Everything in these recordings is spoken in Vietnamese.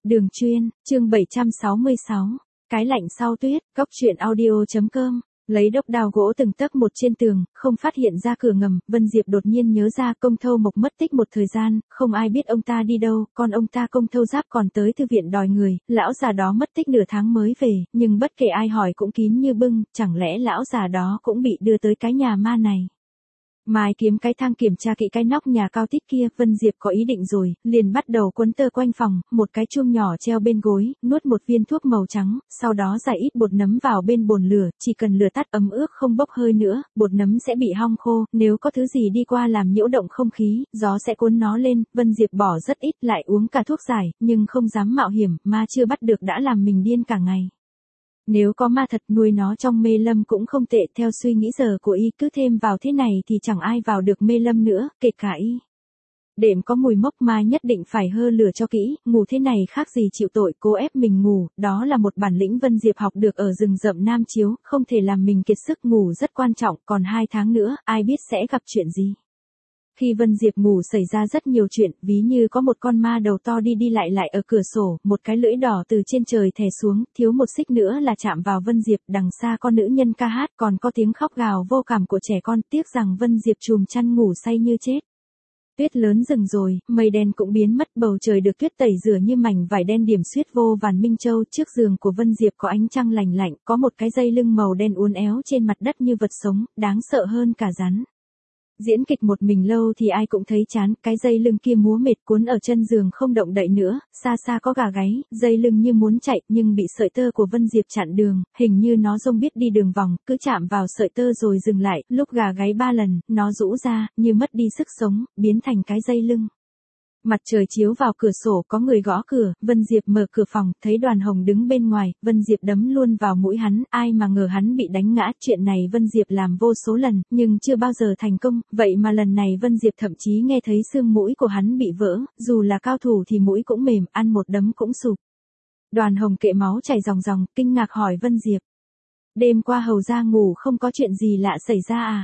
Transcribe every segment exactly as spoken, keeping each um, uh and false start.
Đường Chuyên, chương bảy trăm sáu mươi sáu. Cái lạnh sau tuyết, góc truyện audio.com. Lấy đốc đào gỗ từng tấc một trên tường, không phát hiện ra cửa ngầm, Vân Diệp đột nhiên nhớ ra Công Thâu Mộc mất tích một thời gian, không ai biết ông ta đi đâu, còn ông ta Công Thâu Giáp còn tới thư viện đòi người, lão già đó mất tích nửa tháng mới về, nhưng bất kể ai hỏi cũng kín như bưng, chẳng lẽ lão già đó cũng bị đưa tới cái nhà ma này. Mai kiếm cái thang kiểm tra kỹ cái nóc nhà cao tít kia, Vân Diệp có ý định rồi, liền bắt đầu quấn tơ quanh phòng, một cái chuông nhỏ treo bên gối, nuốt một viên thuốc màu trắng, sau đó rải ít bột nấm vào bên bồn lửa, chỉ cần lửa tắt ấm ướt không bốc hơi nữa, bột nấm sẽ bị hong khô, nếu có thứ gì đi qua làm nhiễu động không khí, gió sẽ cuốn nó lên, Vân Diệp bỏ rất ít lại uống cả thuốc giải, nhưng không dám mạo hiểm, ma chưa bắt được đã làm mình điên cả ngày. Nếu có ma thật nuôi nó trong mê lâm cũng không tệ, theo suy nghĩ giờ của y, cứ thêm vào thế này thì chẳng ai vào được mê lâm nữa, kể cả y. Đệm có mùi mốc ma nhất định phải hơ lửa cho kỹ, ngủ thế này khác gì chịu tội, cố ép mình ngủ, đó là một bản lĩnh Vân Diệp học được ở rừng rậm Nam Chiếu, không thể làm mình kiệt sức, ngủ rất quan trọng, còn hai tháng nữa, ai biết sẽ gặp chuyện gì. Khi Vân Diệp ngủ xảy ra rất nhiều chuyện, ví như có một con ma đầu to đi đi lại lại ở cửa sổ, một cái lưỡi đỏ từ trên trời thè xuống, thiếu một xích nữa là chạm vào Vân Diệp, đằng xa con nữ nhân ca hát, còn có tiếng khóc gào vô cảm của trẻ con, tiếc rằng Vân Diệp trùm chăn ngủ say như chết. Tuyết lớn dừng rồi, mây đen cũng biến mất, bầu trời được tuyết tẩy rửa như mảnh vải đen điểm xuyết vô vàn minh châu, trước giường của Vân Diệp có ánh trăng lành lạnh, có một cái dây lưng màu đen uốn éo trên mặt đất như vật sống, đáng sợ hơn cả rắn. Diễn kịch một mình lâu thì ai cũng thấy chán, cái dây lưng kia múa mệt cuốn ở chân giường không động đậy nữa, xa xa có gà gáy, dây lưng như muốn chạy nhưng bị sợi tơ của Vân Diệp chặn đường, hình như nó rông biết đi đường vòng, cứ chạm vào sợi tơ rồi dừng lại, lúc gà gáy ba lần, nó rũ ra, như mất đi sức sống, biến thành cái dây lưng. Mặt trời chiếu vào cửa sổ, có người gõ cửa, Vân Diệp mở cửa phòng, thấy Đoàn Hồng đứng bên ngoài, Vân Diệp đấm luôn vào mũi hắn, ai mà ngờ hắn bị đánh ngã, chuyện này Vân Diệp làm vô số lần, nhưng chưa bao giờ thành công, vậy mà lần này Vân Diệp thậm chí nghe thấy xương mũi của hắn bị vỡ, dù là cao thủ thì mũi cũng mềm, ăn một đấm cũng sụp. Đoàn Hồng kệ máu chảy ròng ròng, kinh ngạc hỏi Vân Diệp. Đêm qua hầu ra ngủ không có chuyện gì lạ xảy ra à?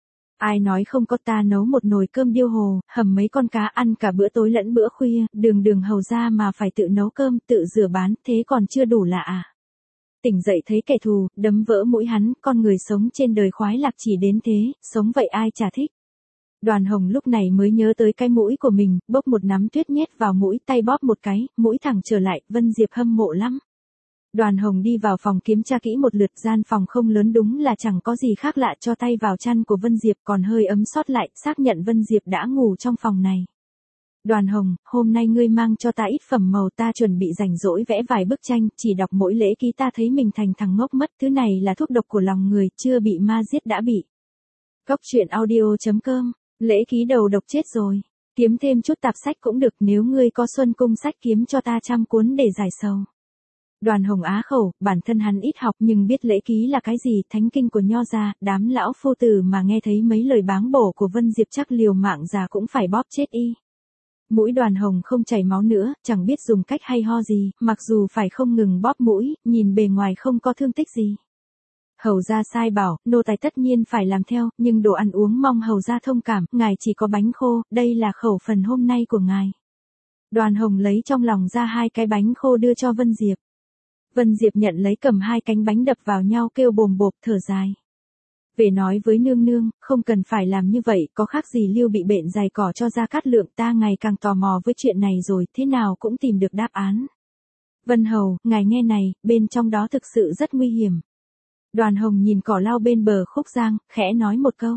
Ai nói không có, ta nấu một nồi cơm điêu hồ, hầm mấy con cá ăn cả bữa tối lẫn bữa khuya, đường đường hầu ra mà phải tự nấu cơm, tự rửa bán, thế còn chưa đủ lạ à? Tỉnh dậy thấy kẻ thù, đấm vỡ mũi hắn, con người sống trên đời khoái lạc chỉ đến thế, sống vậy ai chả thích. Đoàn Hồng lúc này mới nhớ tới cái mũi của mình, bốc một nắm tuyết nhét vào mũi, tay bóp một cái, mũi thẳng trở lại, Vân Diệp hâm mộ lắm. Đoàn Hồng đi vào phòng kiểm tra kỹ một lượt, gian phòng không lớn đúng là chẳng có gì khác lạ, cho tay vào chăn của Vân Diệp còn hơi ấm sót lại, xác nhận Vân Diệp đã ngủ trong phòng này. Đoàn Hồng, hôm nay ngươi mang cho ta ít phẩm màu, ta chuẩn bị rảnh rỗi vẽ vài bức tranh, chỉ đọc mỗi lễ ký ta thấy mình thành thằng ngốc mất, thứ này là thuốc độc của lòng người, chưa bị ma giết đã bị. Góc truyện audio.com, lễ ký đầu độc chết rồi, kiếm thêm chút tạp sách cũng được, nếu ngươi có Xuân Cung sách kiếm cho ta trăm cuốn để giải sầu. Đoàn Hồng á khẩu, bản thân hắn ít học nhưng biết lễ ký là cái gì, thánh kinh của Nho gia, đám lão phu tử mà nghe thấy mấy lời báng bổ của Vân Diệp chắc liều mạng già cũng phải bóp chết y. Mũi Đoàn Hồng không chảy máu nữa, chẳng biết dùng cách hay ho gì, mặc dù phải không ngừng bóp mũi, nhìn bề ngoài không có thương tích gì. Hầu gia sai bảo, nô tài tất nhiên phải làm theo, nhưng đồ ăn uống mong hầu gia thông cảm, ngài chỉ có bánh khô, đây là khẩu phần hôm nay của ngài. Đoàn Hồng lấy trong lòng ra hai cái bánh khô đưa cho Vân Diệp. Vân Diệp nhận lấy cầm hai cánh bánh đập vào nhau kêu bồm bộp thở dài. Về nói với nương nương, không cần phải làm như vậy, có khác gì Lưu bị bệnh dài cỏ cho Gia Cát Lượng, ta ngày càng tò mò với chuyện này rồi, thế nào cũng tìm được đáp án. Vân Hầu, ngài nghe này, bên trong đó thực sự rất nguy hiểm. Đoàn Hồng nhìn cỏ lau bên bờ khúc giang, khẽ nói một câu.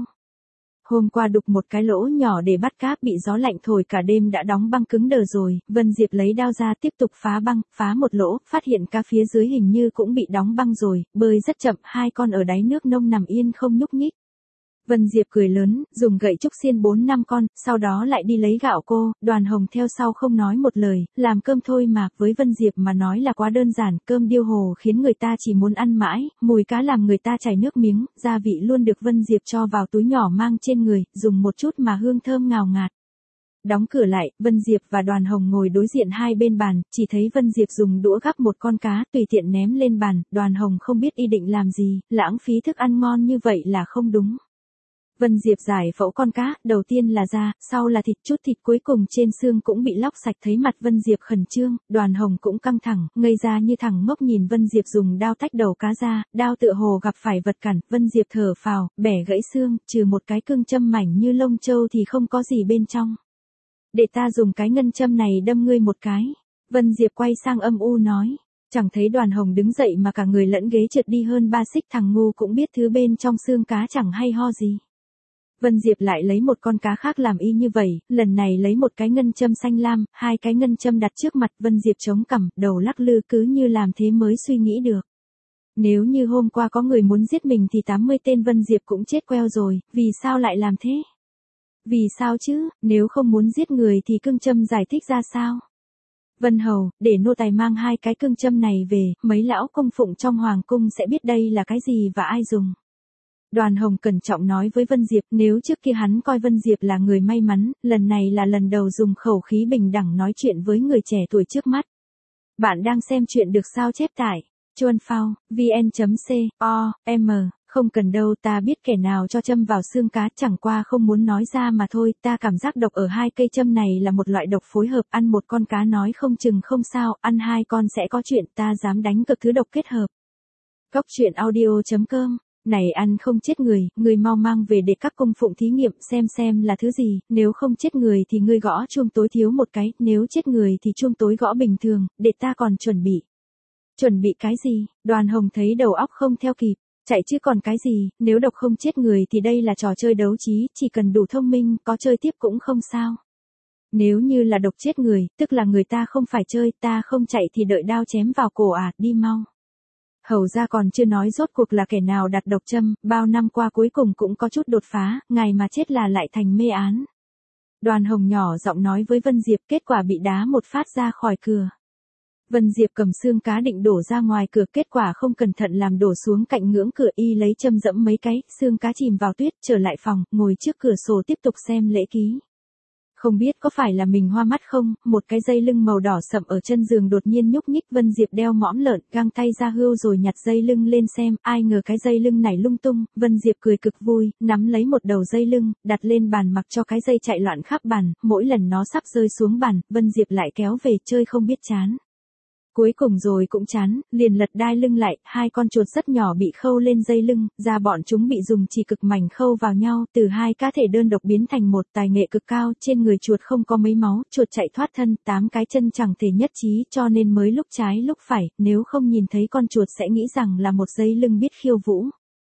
Hôm qua đục một cái lỗ nhỏ để bắt cá, bị gió lạnh thổi cả đêm đã đóng băng cứng đờ rồi, Vân Diệp lấy đao ra tiếp tục phá băng, phá một lỗ, phát hiện cá phía dưới hình như cũng bị đóng băng rồi, bơi rất chậm, hai con ở đáy nước nông nằm yên không nhúc nhích. Vân Diệp cười lớn, dùng gậy trúc xiên bốn năm con, sau đó lại đi lấy gạo cô, Đoàn Hồng theo sau không nói một lời, làm cơm thôi mà, với Vân Diệp mà nói là quá đơn giản, cơm điêu hồ khiến người ta chỉ muốn ăn mãi, mùi cá làm người ta chảy nước miếng, gia vị luôn được Vân Diệp cho vào túi nhỏ mang trên người, dùng một chút mà hương thơm ngào ngạt. Đóng cửa lại, Vân Diệp và Đoàn Hồng ngồi đối diện hai bên bàn, chỉ thấy Vân Diệp dùng đũa gắp một con cá, tùy tiện ném lên bàn, Đoàn Hồng không biết y định làm gì, lãng phí thức ăn ngon như vậy là không đúng. Vân Diệp giải phẫu con cá, đầu tiên là da, sau là thịt, chút thịt cuối cùng trên xương cũng bị lóc sạch, thấy mặt Vân Diệp khẩn trương, Đoàn Hồng cũng căng thẳng, ngây ra như thằng ngốc nhìn Vân Diệp dùng đao tách đầu cá ra, đao tựa hồ gặp phải vật cản, Vân Diệp thở phào, bẻ gãy xương, trừ một cái cương châm mảnh như lông trâu thì không có gì bên trong. Để ta dùng cái ngân châm này đâm ngươi một cái. Vân Diệp quay sang âm u nói. Chẳng thấy Đoàn Hồng đứng dậy mà cả người lẫn ghế trượt đi hơn ba xích, thằng ngu cũng biết thứ bên trong xương cá chẳng hay ho gì. Vân Diệp lại lấy một con cá khác làm y như vậy, lần này lấy một cái ngân châm xanh lam, hai cái ngân châm đặt trước mặt, Vân Diệp chống cằm, đầu lắc lư cứ như làm thế mới suy nghĩ được. Nếu như hôm qua có người muốn giết mình thì tám mươi tên Vân Diệp cũng chết queo rồi, vì sao lại làm thế? Vì sao chứ, nếu không muốn giết người thì cương châm giải thích ra sao? Vân Hầu, để nô tài mang hai cái cương châm này về, mấy lão cung phụng trong hoàng cung sẽ biết đây là cái gì và ai dùng. Đoàn Hồng cẩn trọng nói với Vân Diệp, nếu trước kia hắn coi Vân Diệp là người may mắn, lần này là lần đầu dùng khẩu khí bình đẳng nói chuyện với người trẻ tuổi trước mắt. Bạn đang xem chuyện được sao chép tại chuan phao, vn.com, không cần đâu, ta biết kẻ nào cho châm vào xương cá, chẳng qua không muốn nói ra mà thôi, ta cảm giác độc ở hai cây châm này là một loại độc phối hợp, ăn một con cá nói không chừng không sao, ăn hai con sẽ có chuyện, ta dám đánh cực thứ độc kết hợp. Cốc truyện audio.com. Này ăn không chết người, người mau mang về để các cung phụng thí nghiệm xem xem là thứ gì, nếu không chết người thì ngươi gõ chuông tối thiếu một cái, nếu chết người thì chuông tối gõ bình thường, để ta còn chuẩn bị. Chuẩn bị cái gì? Đoàn Hồng thấy đầu óc không theo kịp, chạy chứ còn cái gì, nếu độc không chết người thì đây là trò chơi đấu trí, chỉ cần đủ thông minh, có chơi tiếp cũng không sao. Nếu như là độc chết người, tức là người ta không phải chơi, ta không chạy thì đợi đao chém vào cổ à, đi mau. Hầu ra còn chưa nói rốt cuộc là kẻ nào đặt độc châm, bao năm qua cuối cùng cũng có chút đột phá, ngày mà chết là lại thành mê án. Đoàn Hồng nhỏ giọng nói với Vân Diệp, kết quả bị đá một phát ra khỏi cửa. Vân Diệp cầm xương cá định đổ ra ngoài cửa, kết quả không cẩn thận làm đổ xuống cạnh ngưỡng cửa, y lấy châm dẫm mấy cái, xương cá chìm vào tuyết, trở lại phòng, ngồi trước cửa sổ tiếp tục xem lễ ký. Không biết có phải là mình hoa mắt không, một cái dây lưng màu đỏ sậm ở chân giường đột nhiên nhúc nhích, Vân Diệp đeo mõm lợn, găng tay ra hươu rồi nhặt dây lưng lên xem, ai ngờ cái dây lưng này lung tung, Vân Diệp cười cực vui, nắm lấy một đầu dây lưng, đặt lên bàn mặc cho cái dây chạy loạn khắp bàn, mỗi lần nó sắp rơi xuống bàn, Vân Diệp lại kéo về chơi không biết chán. Cuối cùng rồi cũng chán, liền lật đai lưng lại, hai con chuột rất nhỏ bị khâu lên dây lưng, da bọn chúng bị dùng chỉ cực mảnh khâu vào nhau, từ hai cá thể đơn độc biến thành một, tài nghệ cực cao, trên người chuột không có mấy máu, chuột chạy thoát thân, tám cái chân chẳng thể nhất trí, cho nên mới lúc trái lúc phải, nếu không nhìn thấy con chuột sẽ nghĩ rằng là một dây lưng biết khiêu vũ.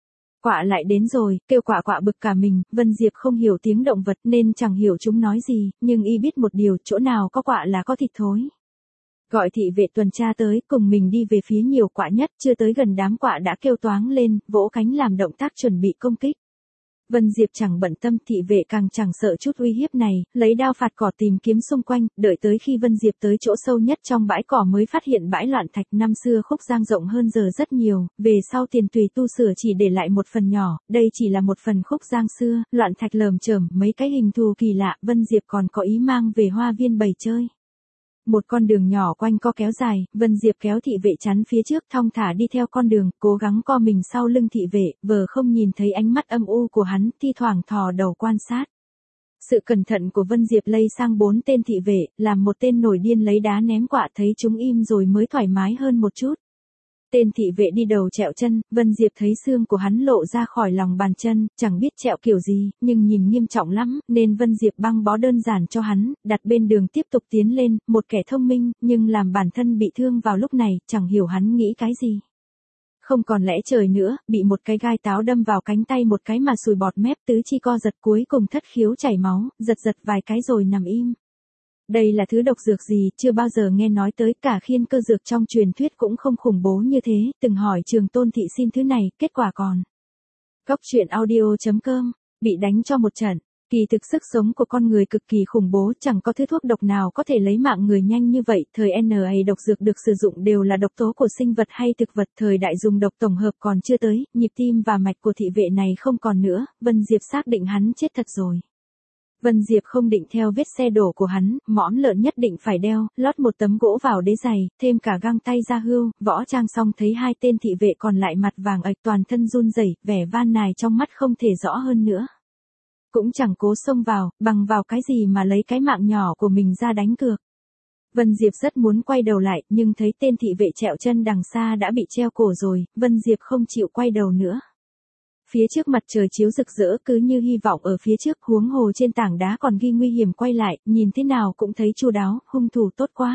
Quạ lại đến rồi, kêu quạ quạ bực cả mình, Vân Diệp không hiểu tiếng động vật nên chẳng hiểu chúng nói gì, nhưng y biết một điều, chỗ nào có quạ là có thịt thối. Gọi thị vệ tuần tra tới, cùng mình đi về phía nhiều quạ nhất, chưa tới gần đám quạ đã kêu toáng lên, vỗ cánh làm động tác chuẩn bị công kích. Vân Diệp chẳng bận tâm, thị vệ càng chẳng sợ chút uy hiếp này, lấy đao phạt cỏ tìm kiếm xung quanh, đợi tới khi Vân Diệp tới chỗ sâu nhất trong bãi cỏ mới phát hiện bãi loạn thạch, năm xưa Khúc Giang rộng hơn giờ rất nhiều, về sau Tiền Tùy tu sửa chỉ để lại một phần nhỏ, đây chỉ là một phần Khúc Giang xưa, loạn thạch lởm chởm, mấy cái hình thù kỳ lạ, Vân Diệp còn có ý mang về hoa viên bày chơi. Một con đường nhỏ quanh co kéo dài, Vân Diệp kéo thị vệ chắn phía trước, thong thả đi theo con đường, cố gắng co mình sau lưng thị vệ, vờ không nhìn thấy ánh mắt âm u của hắn, thi thoảng thò đầu quan sát. Sự cẩn thận của Vân Diệp lây sang bốn tên thị vệ, làm một tên nổi điên lấy đá ném quạ, thấy chúng im rồi mới thoải mái hơn một chút. Tên thị vệ đi đầu trẹo chân, Vân Diệp thấy xương của hắn lộ ra khỏi lòng bàn chân, chẳng biết trẹo kiểu gì, nhưng nhìn nghiêm trọng lắm, nên Vân Diệp băng bó đơn giản cho hắn, đặt bên đường tiếp tục tiến lên, một kẻ thông minh, nhưng làm bản thân bị thương vào lúc này, chẳng hiểu hắn nghĩ cái gì. Không còn lẽ trời nữa, bị một cái gai táo đâm vào cánh tay một cái mà sùi bọt mép, tứ chi co giật, cuối cùng thất khiếu chảy máu, giật giật vài cái rồi nằm im. Đây là thứ độc dược gì, chưa bao giờ nghe nói tới, cả khiên cơ dược trong truyền thuyết cũng không khủng bố như thế, từng hỏi Trường Tôn Thị xin thứ này, kết quả còn. Cốc truyện audio.com, bị đánh cho một trận, kỳ thực sức sống của con người cực kỳ khủng bố, chẳng có thứ thuốc độc nào có thể lấy mạng người nhanh như vậy, thời N A độc dược được sử dụng đều là độc tố của sinh vật hay thực vật, thời đại dùng độc tổng hợp còn chưa tới, nhịp tim và mạch của thị vệ này không còn nữa, Vân Diệp xác định hắn chết thật rồi. Vân Diệp không định theo vết xe đổ của hắn, mõm lợn nhất định phải đeo, lót một tấm gỗ vào đế giày, thêm cả găng tay ra hươu, võ trang xong thấy hai tên thị vệ còn lại mặt vàng ạch toàn thân run rẩy, vẻ van nài trong mắt không thể rõ hơn nữa. cũng chẳng cố xông vào, bằng vào cái gì mà lấy cái mạng nhỏ của mình ra đánh cược. Vân Diệp rất muốn quay đầu lại, nhưng thấy tên thị vệ trẹo chân đằng xa đã bị treo cổ rồi, Vân Diệp không chịu quay đầu nữa. Phía trước mặt trời chiếu rực rỡ cứ như hy vọng ở phía trước, huống hồ trên tảng đá còn ghi nguy hiểm, quay lại, nhìn thế nào cũng thấy chu đáo, hung thủ tốt quá.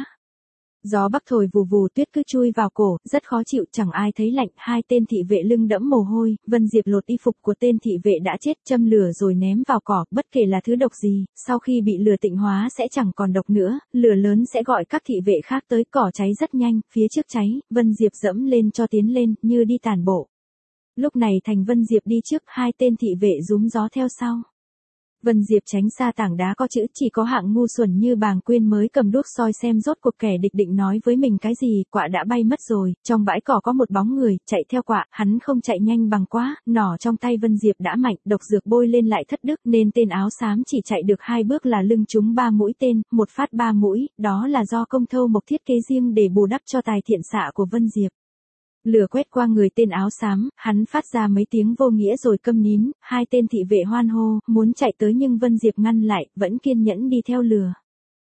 Gió bắc thổi vù vù, tuyết cứ chui vào cổ, rất khó chịu, chẳng ai thấy lạnh. Hai tên thị vệ lưng đẫm mồ hôi, Vân Diệp lột y phục của tên thị vệ đã chết, châm lửa rồi ném vào cỏ, bất kể là thứ độc gì, sau khi bị lửa tịnh hóa sẽ chẳng còn độc nữa, lửa lớn sẽ gọi các thị vệ khác tới, cỏ cháy rất nhanh, phía trước cháy, Vân Diệp dẫm lên cho tiến lên, như đi tàn bộ. Lúc này thành Vân Diệp đi trước, hai tên thị vệ rúm gió theo sau. Vân Diệp tránh xa tảng đá có chữ, chỉ có hạng ngu xuẩn như Bàng Quyên mới cầm đuốc soi xem rốt cuộc kẻ địch định nói với mình cái gì. Quạ đã bay mất rồi, trong bãi cỏ có một bóng người, chạy theo quạ, hắn không chạy nhanh bằng quá, nỏ trong tay Vân Diệp đã mạnh, độc dược bôi lên lại thất đức, nên tên áo xám chỉ chạy được hai bước là lưng trúng ba mũi tên, một phát ba mũi, đó là do Công Thâu Mộc thiết kế riêng để bù đắp cho tài thiện xạ của Vân Diệp. Lửa quét qua người tên áo xám, hắn phát ra mấy tiếng vô nghĩa rồi câm nín, hai tên thị vệ hoan hô, muốn chạy tới nhưng Vân Diệp ngăn lại, vẫn kiên nhẫn đi theo lửa.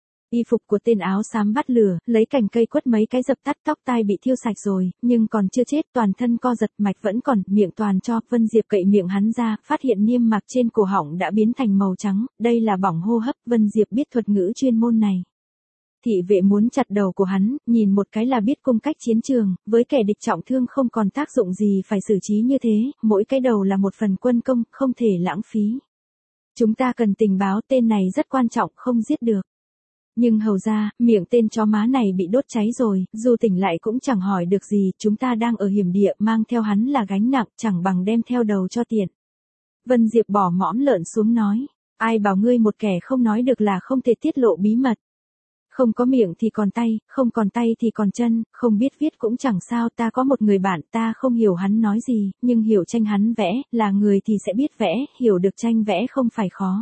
Y phục của tên áo xám bắt lửa, lấy cành cây quất mấy cái dập tắt, tóc tai bị thiêu sạch rồi, nhưng còn chưa chết, toàn thân co giật, mạch vẫn còn, miệng toàn cho. Vân Diệp cậy miệng hắn ra, phát hiện niêm mạc trên cổ họng đã biến thành màu trắng, đây là bỏng hô hấp. Vân Diệp biết thuật ngữ chuyên môn này. Thị vệ muốn chặt đầu của hắn, nhìn một cái là biết cung cách chiến trường, với kẻ địch trọng thương không còn tác dụng gì phải xử trí như thế, mỗi cái đầu là một phần quân công, không thể lãng phí. Chúng ta cần tình báo, tên này rất quan trọng, không giết được. Nhưng hầu ra, miệng tên chó má này bị đốt cháy rồi, dù tỉnh lại cũng chẳng hỏi được gì, chúng ta đang ở hiểm địa, mang theo hắn là gánh nặng, chẳng bằng đem theo đầu cho tiện. Vân Diệp bỏ mõm lợn xuống nói, ai bảo ngươi một kẻ không nói được là không thể tiết lộ bí mật. Không có miệng thì còn tay, không còn tay thì còn chân, không biết viết cũng chẳng sao, ta có một người bạn, ta không hiểu hắn nói gì, nhưng hiểu tranh hắn vẽ, là người thì sẽ biết vẽ, hiểu được tranh vẽ không phải khó.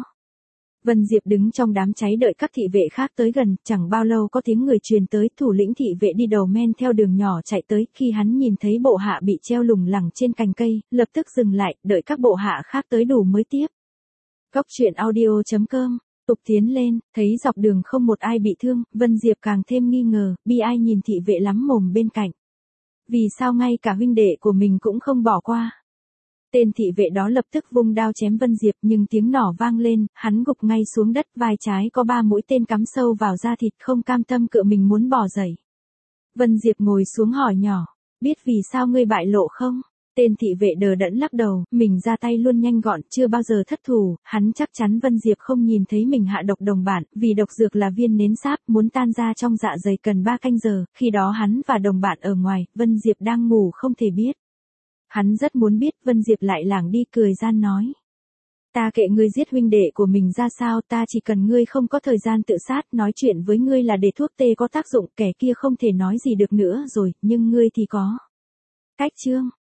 Vân Diệp đứng trong đám cháy đợi các thị vệ khác tới gần, chẳng bao lâu có tiếng người truyền tới, thủ lĩnh thị vệ đi đầu men theo đường nhỏ chạy tới, khi hắn nhìn thấy bộ hạ bị treo lủng lẳng trên cành cây, lập tức dừng lại, đợi các bộ hạ khác tới đủ mới tiếp. Góc truyện audio chấm com tục tiến lên, thấy dọc đường không một ai bị thương, Vân Diệp càng thêm nghi ngờ, bi ai nhìn thị vệ lắm mồm bên cạnh. Vì sao ngay cả huynh đệ của mình cũng không bỏ qua? Tên thị vệ đó lập tức vung đao chém Vân Diệp, nhưng tiếng nỏ vang lên, hắn gục ngay xuống đất, vai trái có ba mũi tên cắm sâu vào da thịt, không cam tâm cựa mình muốn bỏ dậy. Vân Diệp ngồi xuống hỏi nhỏ, biết vì sao ngươi bại lộ không? Tên thị vệ đờ đẫn lắc đầu, mình ra tay luôn nhanh gọn, chưa bao giờ thất thủ, hắn chắc chắn Vân Diệp không nhìn thấy mình hạ độc đồng bạn, vì độc dược là viên nến sáp, muốn tan ra trong dạ dày cần ba canh giờ, khi đó hắn và đồng bạn ở ngoài, Vân Diệp đang ngủ không thể biết. Hắn rất muốn biết, Vân Diệp lại lảng đi cười gian nói. Ta kệ ngươi giết huynh đệ của mình ra sao, ta chỉ cần ngươi không có thời gian tự sát, nói chuyện với ngươi là để thuốc tê có tác dụng, kẻ kia không thể nói gì được nữa rồi, nhưng ngươi thì có. Cách chương.